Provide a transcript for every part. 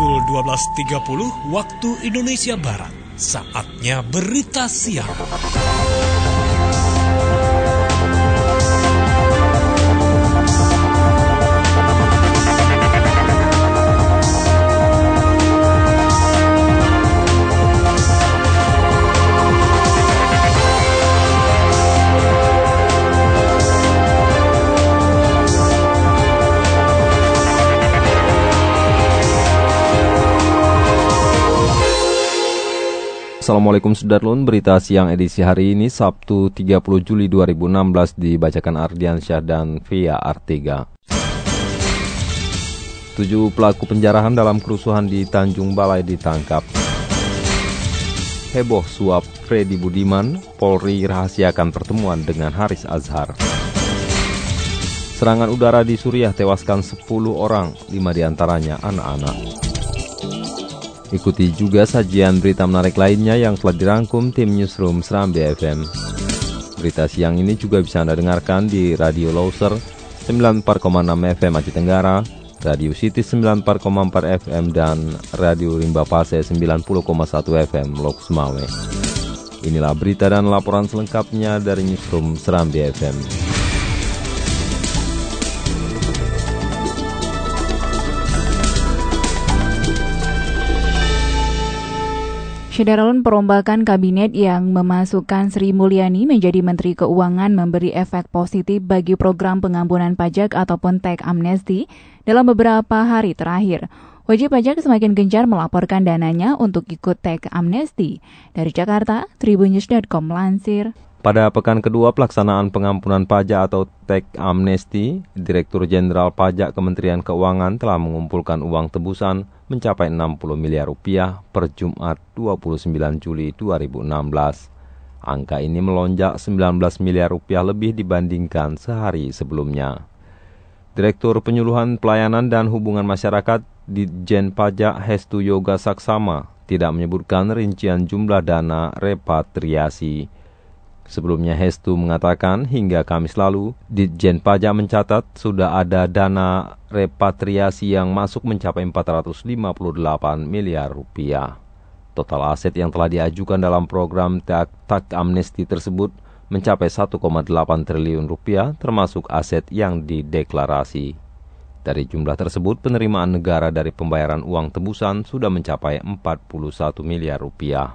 pukul 12.30 waktu Indonesia Barat. Saatnya berita siang. Assalamualaikum Sudarlun, berita siang edisi hari ini Sabtu 30 Juli 2016 dibacakan Ardiansyah dan Via Artiga. 7 pelaku penjarahan dalam kerusuhan di Tanjung Balai ditangkap. Heboh suap Freddy Budiman, Polri rahasiakan pertemuan dengan Haris Azhar. Serangan udara di Suriah tewaskan 10 orang, 5 diantaranya anak-anak. Ikuti juga sajian berita menarik lainnya yang telah dirangkum tim Newsroom Serambi FM. Berita siang ini juga bisa Anda dengarkan di Radio Loser 94,6 FM Aceh Tenggara, Radio City 94,4 FM, dan Radio Rimba Pase 90,1 FM Lok Sumawe. Inilah berita dan laporan selengkapnya dari Newsroom Serambi FM. Syederalun, perombakan kabinet yang memasukkan Sri Mulyani menjadi Menteri Keuangan memberi efek positif bagi program pengampunan pajak ataupun tax amnesty dalam beberapa hari terakhir. Wajib pajak semakin gencar melaporkan dananya untuk ikut tax amnesty. Dari Jakarta, Tribunnews.com melansir. Pada pekan kedua pelaksanaan pengampunan pajak atau tax amnesty, Direktur Jenderal Pajak Kementerian Keuangan telah mengumpulkan uang tebusan mencapai 60 miliar rupiah per Jumat 29 Juli 2016. Angka ini melonjak 19 miliar rupiah lebih dibandingkan sehari sebelumnya. Direktur Penyuluhan Pelayanan dan Hubungan Masyarakat Ditjen Pajak Hestu Yoga Saksama tidak menyebutkan rincian jumlah dana repatriasi. Sebelumnya Hestu mengatakan hingga Kamis lalu, Ditjen Pajak mencatat sudah ada dana repatriasi yang masuk mencapai 458 miliar rupiah. Total aset yang telah diajukan dalam program tax amnesty tersebut mencapai 1,8 triliun rupiah termasuk aset yang dideklarasi. Dari jumlah tersebut, penerimaan negara dari pembayaran uang tebusan sudah mencapai 41 miliar rupiah.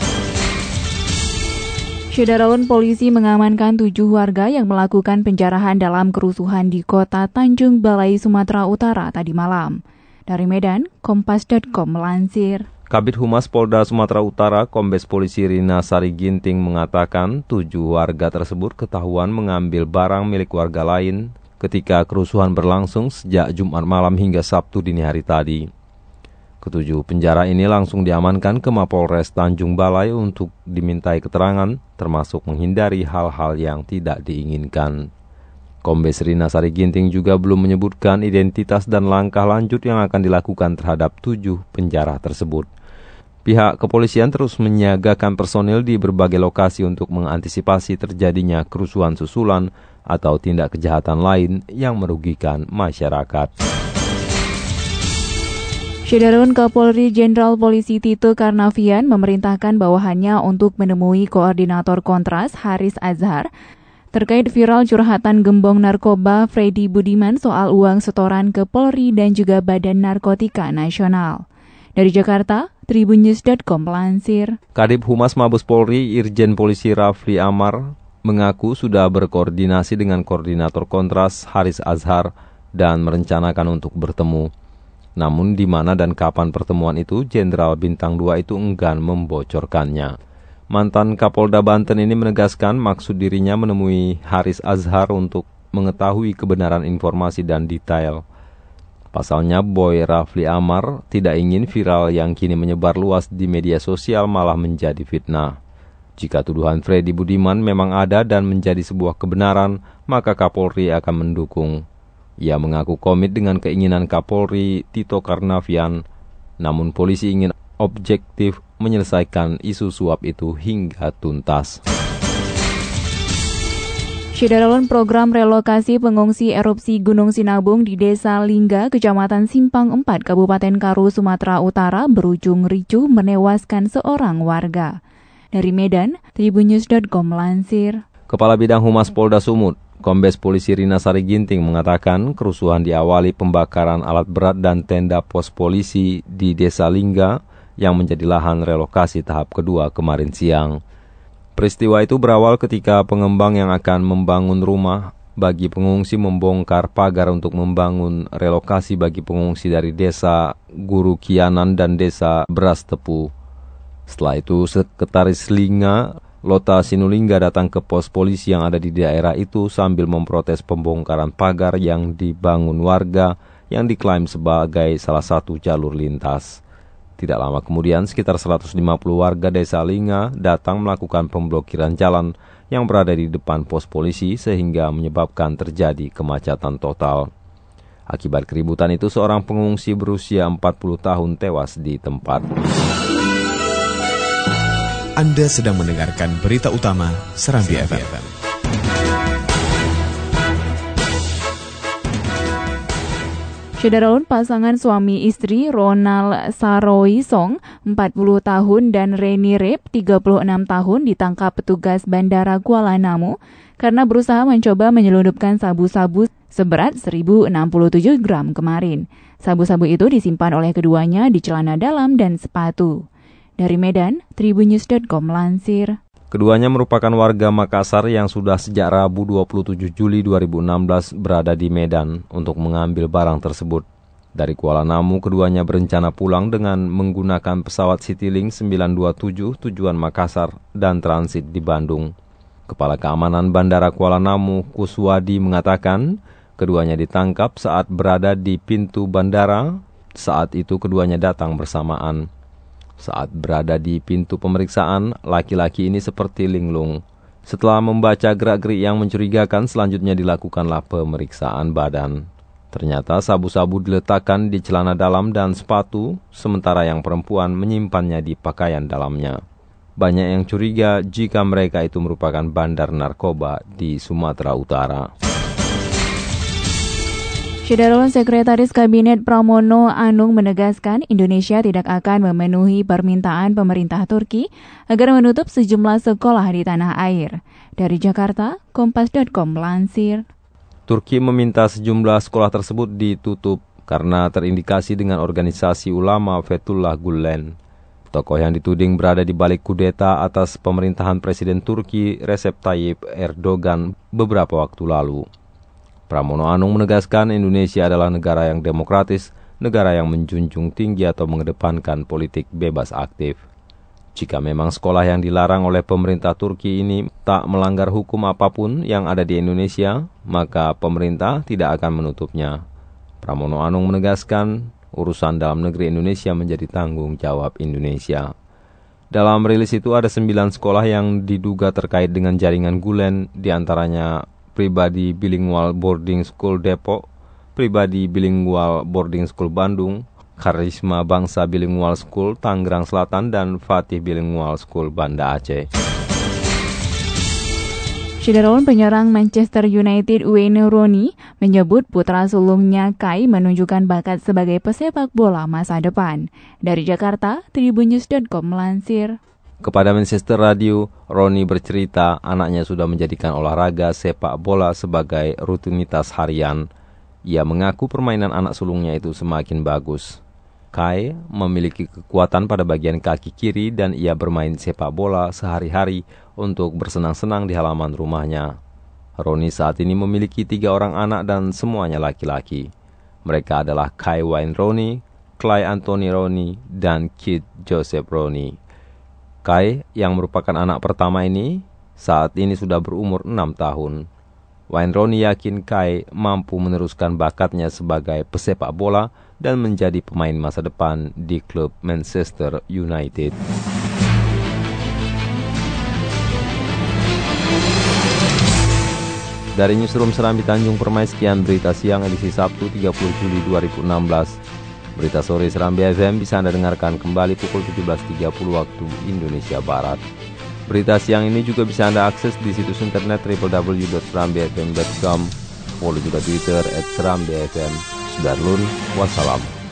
Syederalun, polisi mengamankan 7 warga yang melakukan penjarahan dalam kerusuhan di kota Tanjung Balai, Sumatera Utara tadi malam. Dari Medan, Kompas.com melansir. Kabid Humas Polda Sumatera Utara, Kombes Polisi Rina Sari Ginting mengatakan 7 warga tersebut ketahuan mengambil barang milik warga lain ketika kerusuhan berlangsung sejak Jumat malam hingga Sabtu dini hari tadi. Ketujuh penjara ini langsung diamankan ke Mapolres Tanjung Balai untuk dimintai keterangan, termasuk menghindari hal-hal yang tidak diinginkan. Kombes Rina Sari Ginting juga belum menyebutkan identitas dan langkah lanjut yang akan dilakukan terhadap 7 penjara tersebut. Pihak kepolisian terus menyiagakan personil di berbagai lokasi untuk mengantisipasi terjadinya kerusuhan susulan atau tindak kejahatan lain yang merugikan masyarakat. Syederalun, Kapolri Jenderal Polisi Tito Karnavian memerintahkan bawahannya untuk menemui Koordinator Kontras Haris Azhar terkait viral curhatan gembong narkoba Freddy Budiman soal uang setoran ke Polri dan juga Badan Narkotika Nasional. Dari Jakarta, Tribunnews.com melansir. Kadip Humas Mabes Polri Irjen Polisi Rafli Amar mengaku sudah berkoordinasi dengan Koordinator Kontras Haris Azhar dan merencanakan untuk bertemu. Namun di mana dan kapan pertemuan itu, Jenderal Bintang 2 itu enggan membocorkannya. Mantan Kapolda Banten ini menegaskan maksud dirinya menemui Haris Azhar untuk mengetahui kebenaran informasi dan detail. Pasalnya, Boy Rafli Amar tidak ingin viral yang kini menyebar luas di media sosial malah menjadi fitnah. Jika tuduhan Freddy Budiman memang ada dan menjadi sebuah kebenaran, maka Kapolri akan mendukung. Ia mengaku komit dengan keinginan Kapolri Tito Karnavian, namun polisi ingin objektif menyelesaikan isu suap itu hingga tuntas. Syederalun program relokasi pengungsi erupsi Gunung Sinabung di Desa Lingga, Kecamatan Simpang 4, Kabupaten Karo, Sumatera Utara berujung ricuh menewaskan seorang warga. Dari Medan, tribunnews.com melansir. Kepala Bidang Humas Polda Sumut, Kombes Polisi Rina Sari Ginting mengatakan kerusuhan diawali pembakaran alat berat dan tenda pos polisi di Desa Lingga yang menjadi lahan relokasi tahap kedua kemarin siang. Peristiwa itu berawal ketika pengembang yang akan membangun rumah bagi pengungsi membongkar pagar untuk membangun relokasi bagi pengungsi dari Desa Guru Kianan dan Desa Beras Tepu. Setelah itu, Sekretaris Lingga, Lota Sinulingga datang ke pos polisi yang ada di daerah itu sambil memprotes pembongkaran pagar yang dibangun warga yang diklaim sebagai salah satu jalur lintas. Tidak lama kemudian, sekitar 150 warga Desa Lingga datang melakukan pemblokiran jalan yang berada di depan pos polisi sehingga menyebabkan terjadi kemacetan total. Akibat keributan itu, seorang pengungsi berusia 40 tahun tewas di tempat. Anda sedang mendengarkan berita utama Serambi FM. Syederalun pasangan suami istri Ronald Saroisong 40 tahun dan Reni Rep 36 tahun ditangkap petugas Bandara Kuala Namu karena berusaha mencoba menyelundupkan sabu-sabu seberat 1067 gram kemarin. Sabu-sabu itu disimpan oleh keduanya di celana dalam dan sepatu. Dari Medan, tribunnews.com melansir. Keduanya merupakan warga Makassar yang sudah sejak Rabu 27 Juli 2016 berada di Medan untuk mengambil barang tersebut. Dari Kuala Namu, keduanya berencana pulang dengan menggunakan pesawat Citylink 927 tujuan Makassar dan transit di Bandung. Kepala Keamanan Bandara Kuala Namu, Kuswadi, mengatakan keduanya ditangkap saat berada di pintu bandara. Saat itu keduanya datang bersamaan. Saat berada di pintu pemeriksaan, laki-laki ini seperti linglung. Setelah membaca gerak-gerik yang mencurigakan, selanjutnya dilakukanlah pemeriksaan badan. Ternyata sabu-sabu diletakkan di celana dalam dan sepatu, sementara yang perempuan menyimpannya di pakaian dalamnya. Banyak yang curiga jika mereka itu merupakan bandar narkoba di Sumatera Utara. Syederalun Sekretaris Kabinet Pramono Anung menegaskan Indonesia tidak akan memenuhi permintaan pemerintah Turki agar menutup sejumlah sekolah di tanah air. Dari Jakarta, Kompas.com melansir. Turki meminta sejumlah sekolah tersebut ditutup karena terindikasi dengan organisasi ulama Fethullah Gulen. Tokoh yang dituding berada di balik kudeta atas pemerintahan Presiden Turki Recep Tayyip Erdogan beberapa waktu lalu. Pramono Anung menegaskan Indonesia adalah negara yang demokratis, negara yang menjunjung tinggi atau mengedepankan politik bebas aktif. Jika memang sekolah yang dilarang oleh pemerintah Turki ini tak melanggar hukum apapun yang ada di Indonesia, maka pemerintah tidak akan menutupnya. Pramono Anung menegaskan urusan dalam negeri Indonesia menjadi tanggung jawab Indonesia. Dalam rilis itu ada 9 sekolah yang diduga terkait dengan jaringan Gulen, diantaranya Pribadi Bilingual Boarding School Depok, Pribadi Bilingual Boarding School Bandung, Karisma Bangsa Bilingual School Tangerang Selatan, dan Fatih Bilingual School Banda Aceh. Syederalun penyerang Manchester United Wayne Rooney menyebut putra sulungnya Kai menunjukkan bakat sebagai pesepak bola masa depan. Dari Jakarta, tribunnews.com melansir. Kepada Manchester Radio, Rooney bercerita anaknya sudah menjadikan olahraga sepak bola sebagai rutinitas harian. Ia mengaku permainan anak sulungnya itu semakin bagus. Kai memiliki kekuatan pada bagian kaki kiri dan ia bermain sepak bola sehari-hari untuk bersenang-senang di halaman rumahnya. Rooney saat ini memiliki 3 orang anak dan semuanya laki-laki. Mereka adalah Kai Wayne Rooney, Clay Anthony Rooney, dan Keith Joseph Rooney. Kai yang merupakan anak pertama ini saat ini sudah berumur 6 tahun. Wayne Rooney yakin Kai mampu meneruskan bakatnya sebagai pesepak bola dan menjadi pemain masa depan di klub Manchester United. Dari Newsroom Serambi Tanjung Permai, sekian berita siang edisi Sabtu 30 Juli 2016. Berita sore Serambi FM bisa Anda dengarkan kembali pukul 17.30 waktu Indonesia Barat. Berita siang ini juga bisa Anda akses di situs internet www.serambifm.com. Follow juga Twitter @serambifm. Sudarlun, wassalam.